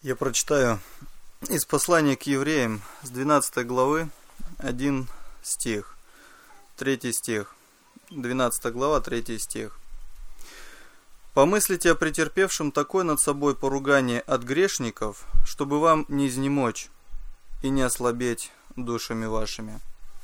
Я прочитаю из послания к евреям с 12 главы 1 стих, 3 стих, 12 глава, 3 стих. «Помыслите о претерпевшем такое над собой поругание от грешников, чтобы вам не изнемочь и не ослабеть душами вашими».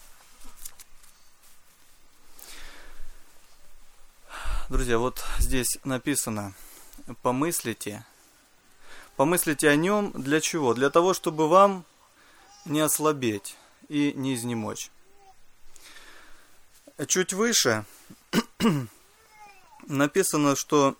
Друзья, вот здесь написано «помыслите». Помыслите о нем для чего? Для того, чтобы вам не ослабеть и не изнемочь. Чуть выше написано, что...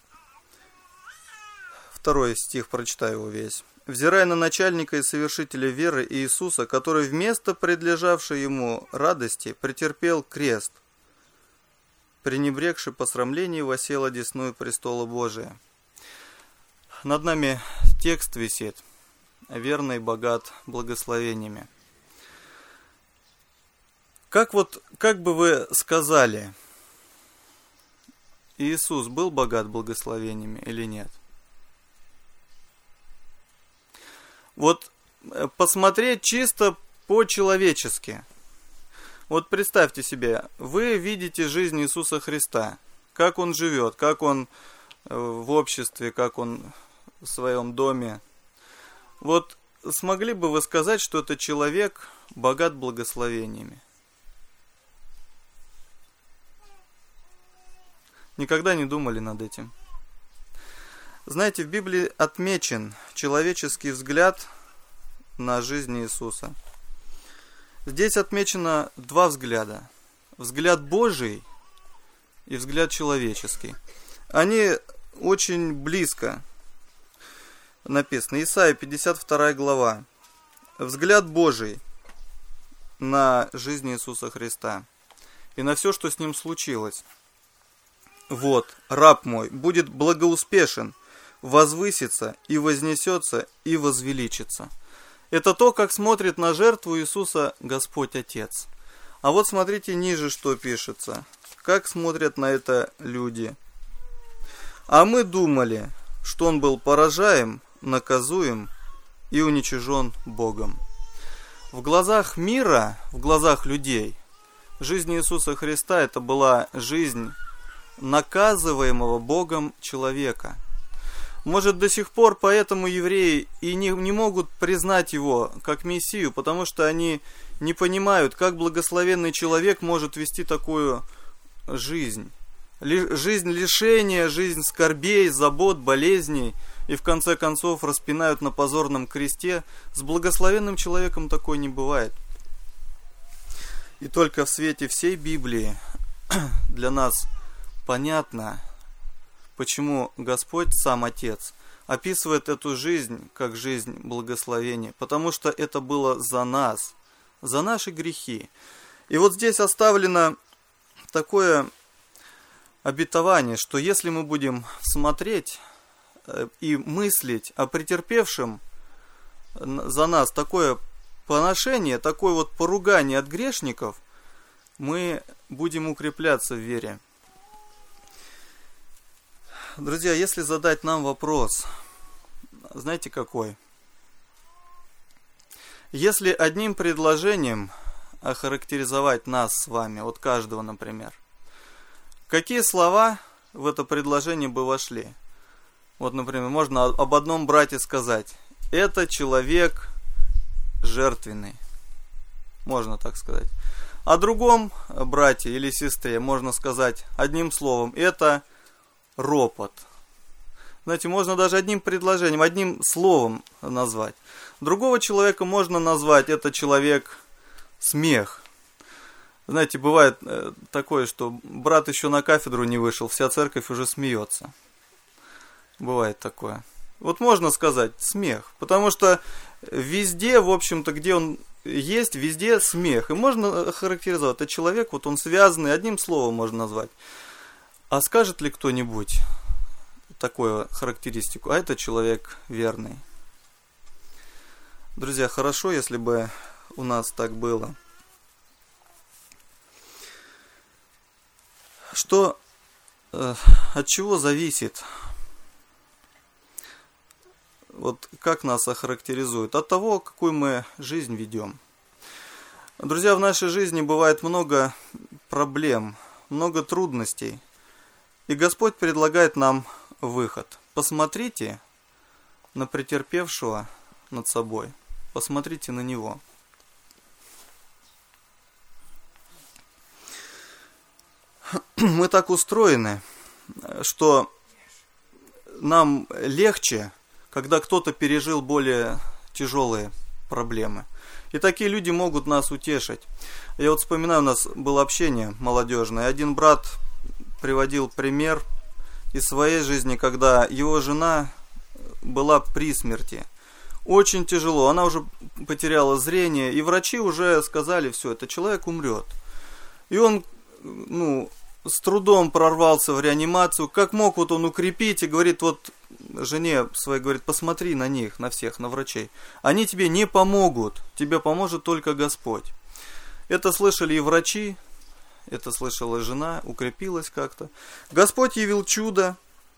Второй стих, прочитаю его весь. «Взирая на начальника и совершителя веры Иисуса, который вместо предлежавшей ему радости претерпел крест, пренебрегши посрамлению, воссел одесную престола Божия». Над нами текст висит: «Верный, богат благословениями». Как бы вы сказали, Иисус был богат благословениями или нет? Вот посмотреть чисто по-человечески. Вот представьте себе, вы видите жизнь Иисуса Христа, как Он живет, как Он в обществе, как Он в своем доме. Вот смогли бы вы сказать, что это человек богат благословениями? Никогда не думали над этим? Знаете, в Библии отмечен человеческий взгляд на жизнь Иисуса. Здесь отмечено два взгляда. Взгляд Божий и взгляд человеческий. Они очень близко написаны. Исайя 52 глава. Взгляд Божий на жизнь Иисуса Христа и на все, что с Ним случилось. «Вот, раб мой будет благоуспешен, возвысится и вознесется и возвеличится». Это то, как смотрит на жертву Иисуса Господь Отец. А вот смотрите ниже, что пишется. Как смотрят на это люди. «А мы думали, что Он был поражаем, наказуем и уничижен Богом». В глазах мира, в глазах людей, жизнь Иисуса Христа — это была жизнь наказываемого Богом человека. Может, до сих пор поэтому евреи и не могут признать Его как Мессию, потому что они не понимают, как благословенный человек может вести такую жизнь. Жизнь лишения, жизнь скорбей, забот, болезней, и в конце концов распинают на позорном кресте. С благословенным человеком такое не бывает. И только в свете всей Библии для нас понятно, почему Господь, сам Отец, описывает эту жизнь как жизнь благословения, потому что это было за нас, за наши грехи. И вот здесь оставлено такое обетование, что если мы будем смотреть и мыслить о претерпевшем за нас такое поношение, такое вот поругание от грешников, мы будем укрепляться в вере. Друзья, если задать нам вопрос, знаете какой? Если одним предложением охарактеризовать нас с вами, вот каждого, например, какие слова в это предложение бы вошли? Вот, например, можно об одном брате сказать: это человек жертвенный. Можно так сказать. О другом брате или сестре можно сказать одним словом: это ропот. Знаете, можно даже одним предложением, одним словом назвать. Другого человека можно назвать: это человек смех. Знаете, бывает такое, что брат еще на кафедру не вышел, вся церковь уже смеется. Бывает такое. Вот можно сказать смех, потому что везде, в общем-то, где он есть, везде смех. И можно характеризовать, это человек, вот он связанный, одним словом можно назвать. А скажет ли кто-нибудь такую характеристику? А это человек верный. Друзья, хорошо, если бы у нас так было. От чего зависит вот как нас охарактеризует? От того, какую мы жизнь ведем. Друзья, в нашей жизни бывает много проблем, много трудностей. И Господь предлагает нам выход. Посмотрите на претерпевшего над собой. Посмотрите на него. Мы так устроены, что нам легче, когда кто-то пережил более тяжелые проблемы. И такие люди могут нас утешить. Я вот вспоминаю, у нас было общение молодежное. Один брат приводил пример из своей жизни, когда его жена была при смерти. Очень тяжело, она уже потеряла зрение, и врачи уже сказали, все, этот человек умрет. И он, с трудом прорвался в реанимацию, как мог вот он укрепить, и говорит, вот жене своей, говорит, посмотри на них, на всех, на врачей. Они тебе не помогут, тебе поможет только Господь. Это слышали и врачи, это слышала жена, укрепилась как-то. Господь явил чудо.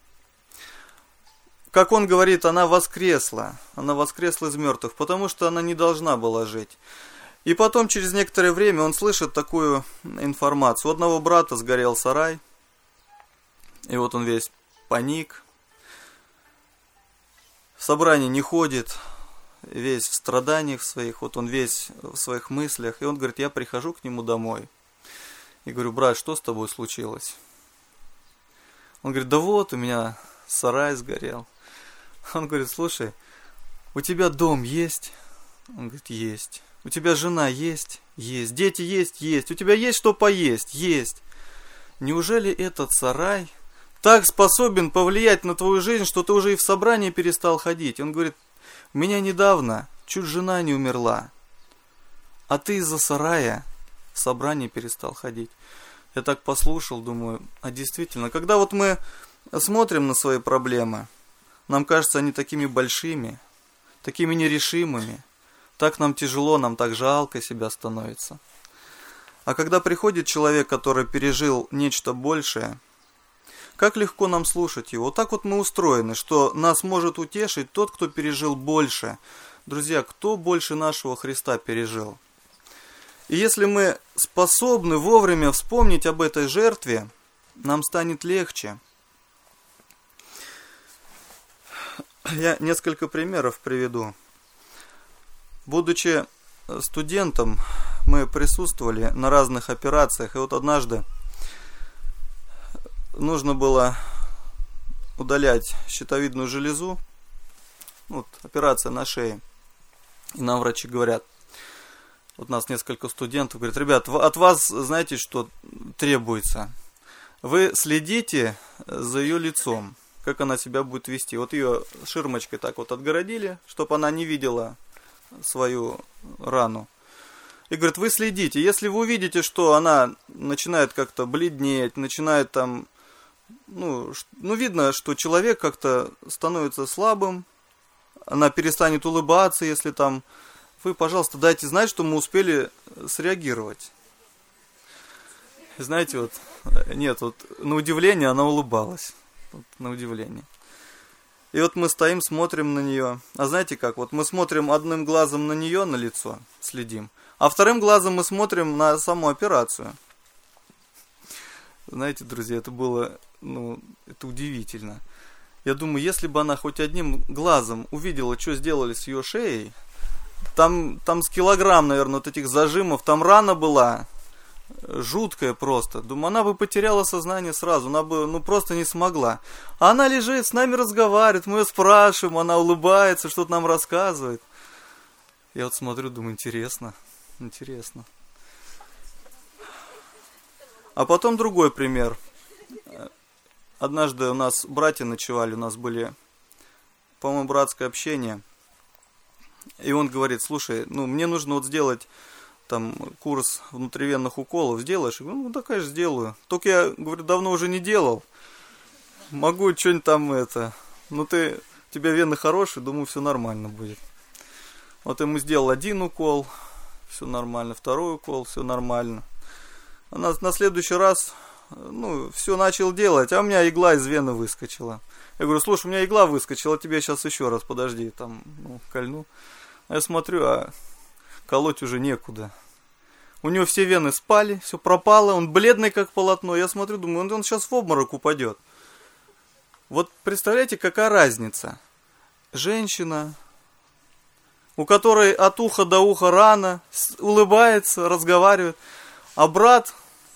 Как он говорит, она воскресла из мертвых, потому что она не должна была жить. И потом, через некоторое время, он слышит такую информацию. У одного брата сгорел сарай, и вот он весь паник, в собрание не ходит, весь в страданиях своих, вот он весь в своих мыслях. И он говорит, я прихожу к нему домой и говорю, брат, что с тобой случилось? Он говорит, да вот, у меня сарай сгорел. Он говорит, слушай, у тебя дом есть? Он говорит, есть. У тебя жена есть? Есть. Дети есть? Есть. У тебя есть что поесть? Есть. Неужели этот сарай так способен повлиять на твою жизнь, что ты уже и в собрание перестал ходить? Он говорит, у меня недавно чуть жена не умерла, а ты из-за сарая в собрание перестал ходить. Я так послушал, думаю, а действительно, когда вот мы смотрим на свои проблемы, нам кажется, они такими большими, такими нерешимыми. Так нам тяжело, нам так жалко себя становится. А когда приходит человек, который пережил нечто большее, как легко нам слушать его. Вот так вот мы устроены, что нас может утешить тот, кто пережил больше. Друзья, кто больше нашего Христа пережил? И если мы способны вовремя вспомнить об этой жертве, нам станет легче. Я несколько примеров приведу. Будучи студентом, мы присутствовали на разных операциях. И вот однажды нужно было удалять щитовидную железу. Вот, операция на шее. И нам врачи говорят, вот нас несколько студентов, говорят, ребят, от вас, знаете, что требуется? Вы следите за ее лицом, как она себя будет вести. Вот ее ширмочкой так вот отгородили, чтобы она не видела свою рану. И говорит, вы следите. Если вы увидите, что она начинает как-то бледнеть, начинает там, видно, что человек как-то становится слабым, она перестанет улыбаться, если там, вы, пожалуйста, дайте знать, что мы успели среагировать. Знаете, вот, нет, вот на удивление она улыбалась. Вот, на удивление. И вот мы стоим, смотрим на нее. А знаете как? Вот мы смотрим одним глазом на нее, на лицо, следим. А вторым глазом мы смотрим на саму операцию. Знаете, друзья, это было, это удивительно. Я думаю, если бы она хоть одним глазом увидела, что сделали с ее шеей, там с килограмм, наверное, вот этих зажимов, там рана была жуткая просто. Думаю, она бы потеряла сознание сразу, она бы, просто не смогла. А она лежит, с нами разговаривает, мы ее спрашиваем, она улыбается, что-то нам рассказывает. Я вот смотрю, думаю, интересно. А потом другой пример. Однажды у нас братья ночевали, у нас были, по-моему, братское общение. И он говорит, слушай, мне нужно вот сделать там курс внутривенных уколов, сделаешь? Я говорю, да, конечно, сделаю. Только я, говорю, давно уже не делал. Могу что-нибудь там у тебя вены хорошие, думаю, все нормально будет. Вот ему сделал один укол, все нормально, второй укол, все нормально. А на следующий раз все начал делать, а у меня игла из вены выскочила. Я говорю, слушай, у меня игла выскочила, тебе сейчас еще раз, подожди, кольну. А я смотрю, а колоть уже некуда. У него все вены спали, все пропало, он бледный как полотно. Я смотрю, думаю, он сейчас в обморок упадет. Вот представляете, какая разница? Женщина, у которой от уха до уха рана, улыбается, разговаривает. А брат,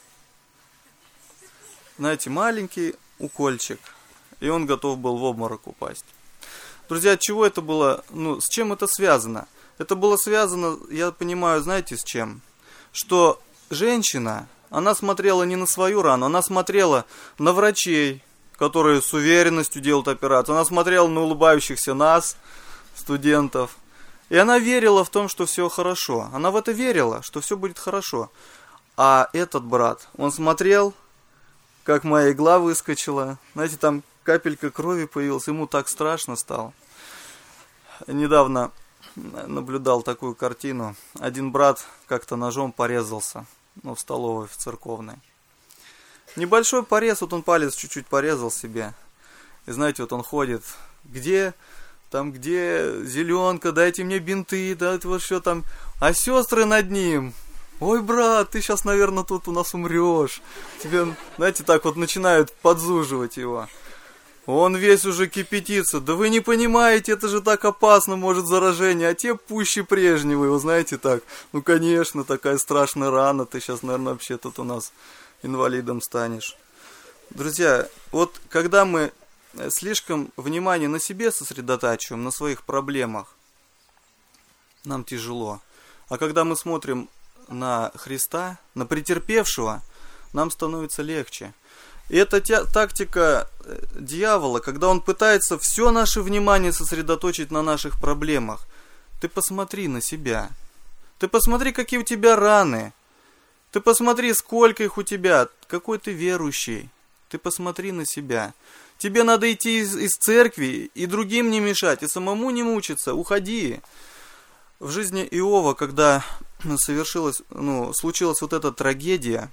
знаете, маленький укольчик. И он готов был в обморок упасть. Друзья, от чего это было? С чем это связано? Это было связано, я понимаю, знаете, с чем? Что женщина, она смотрела не на свою рану, она смотрела на врачей, которые с уверенностью делают операцию. Она смотрела на улыбающихся нас, студентов. И она верила в том, что все хорошо. Она в это верила, что все будет хорошо. А этот брат, он смотрел, как моя игла выскочила. Знаете, там капелька крови появилась, ему так страшно стало. Недавно наблюдал такую картину. Один брат как-то ножом порезался, в столовой, в церковной. Небольшой порез, вот он палец чуть-чуть порезал себе. И знаете, вот он ходит, где зеленка, дайте мне бинты, дайте вот что там. А сестры над ним: ой, брат, ты сейчас, наверное, тут у нас умрешь. Тебе, знаете, так вот начинают подзуживать его. Он весь уже кипятится. Да вы не понимаете, это же так опасно, может заражение. А те пуще прежнего, вы знаете так. Конечно, такая страшная рана. Ты сейчас, наверное, вообще тут у нас инвалидом станешь. Друзья, вот когда мы слишком внимание на себе сосредотачиваем, на своих проблемах, нам тяжело. А когда мы смотрим на Христа, на претерпевшего, нам становится легче. И это тактика дьявола, когда он пытается все наше внимание сосредоточить на наших проблемах. Ты посмотри на себя. Ты посмотри, какие у тебя раны. Ты посмотри, сколько их у тебя. Какой ты верующий. Ты посмотри на себя. Тебе надо идти из церкви и другим не мешать, и самому не мучиться. Уходи. В жизни Иова, когда случилась вот эта трагедия,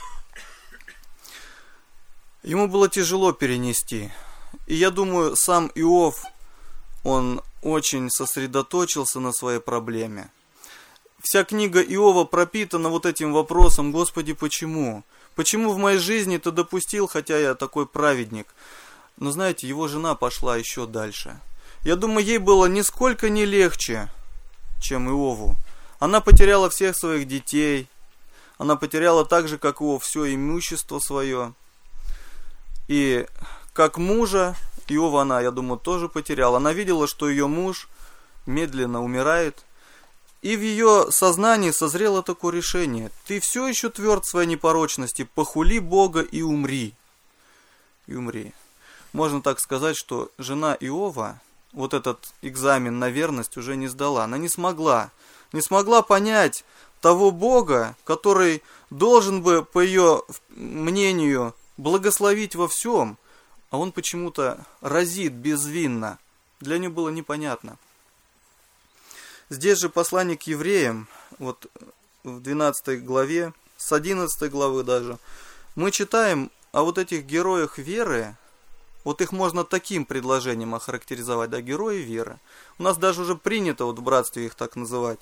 ему было тяжело перенести. И я думаю, сам Иов, он очень сосредоточился на своей проблеме. Вся книга Иова пропитана вот этим вопросом: Господи, почему? Почему в моей жизни ты допустил, хотя я такой праведник? Но знаете, его жена пошла еще дальше. Я думаю, ей было нисколько не легче, чем Иову. Она потеряла всех своих детей. Она потеряла так же, как Иов, все имущество свое. И как мужа Иова она, я думаю, тоже потеряла. Она видела, что ее муж медленно умирает. И в ее сознании созрело такое решение: ты все еще тверд в своей непорочности, похули Бога и умри. И умри. Можно так сказать, что жена Иова вот этот экзамен на верность уже не сдала. Она не смогла понять того Бога, который должен бы, по ее мнению, благословить во всем, а он почему-то разит безвинно. Для нее было непонятно. Здесь же послание к евреям, вот в 12 главе, с 11 главы даже, мы читаем о вот этих героях веры. Вот их можно таким предложением охарактеризовать, да, герои веры. У нас даже уже принято вот в братстве их так называть.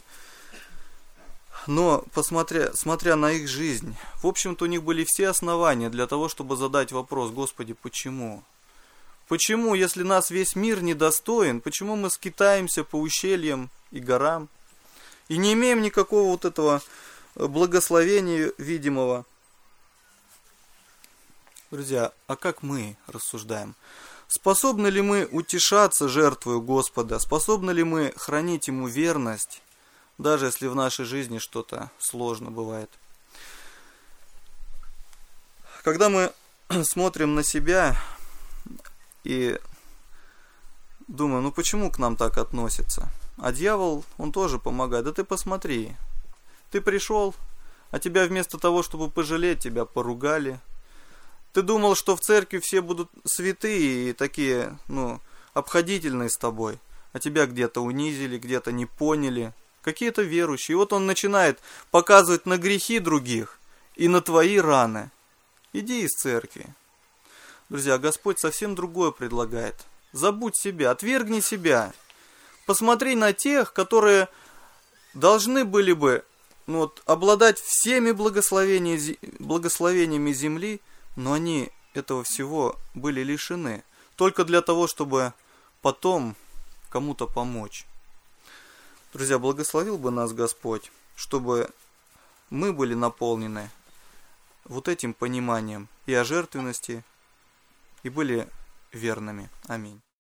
Но, смотря на их жизнь, в общем-то у них были все основания для того, чтобы задать вопрос: Господи, почему? Почему, если нас весь мир недостоин, почему мы скитаемся по ущельям и горам и не имеем никакого вот этого благословения видимого? Друзья, а как мы рассуждаем? Способны ли мы утешаться жертвою Господа? Способны ли мы хранить Ему верность, даже если в нашей жизни что-то сложно бывает? Когда мы смотрим на себя и думаем, почему к нам так относятся? А дьявол, он тоже помогает. Да ты посмотри, ты пришел, а тебя вместо того, чтобы пожалеть, тебя поругали. Ты думал, что в церкви все будут святые и такие, обходительные с тобой, а тебя где-то унизили, где-то не поняли. Какие-то верующие. И вот он начинает показывать на грехи других и на твои раны. Иди из церкви. Друзья, Господь совсем другое предлагает. Забудь себя, отвергни себя. Посмотри на тех, которые должны были бы обладать всеми благословениями земли, но они этого всего были лишены. Только для того, чтобы потом кому-то помочь. Друзья, благословил бы нас Господь, чтобы мы были наполнены вот этим пониманием и о жертвенности, и были верными. Аминь.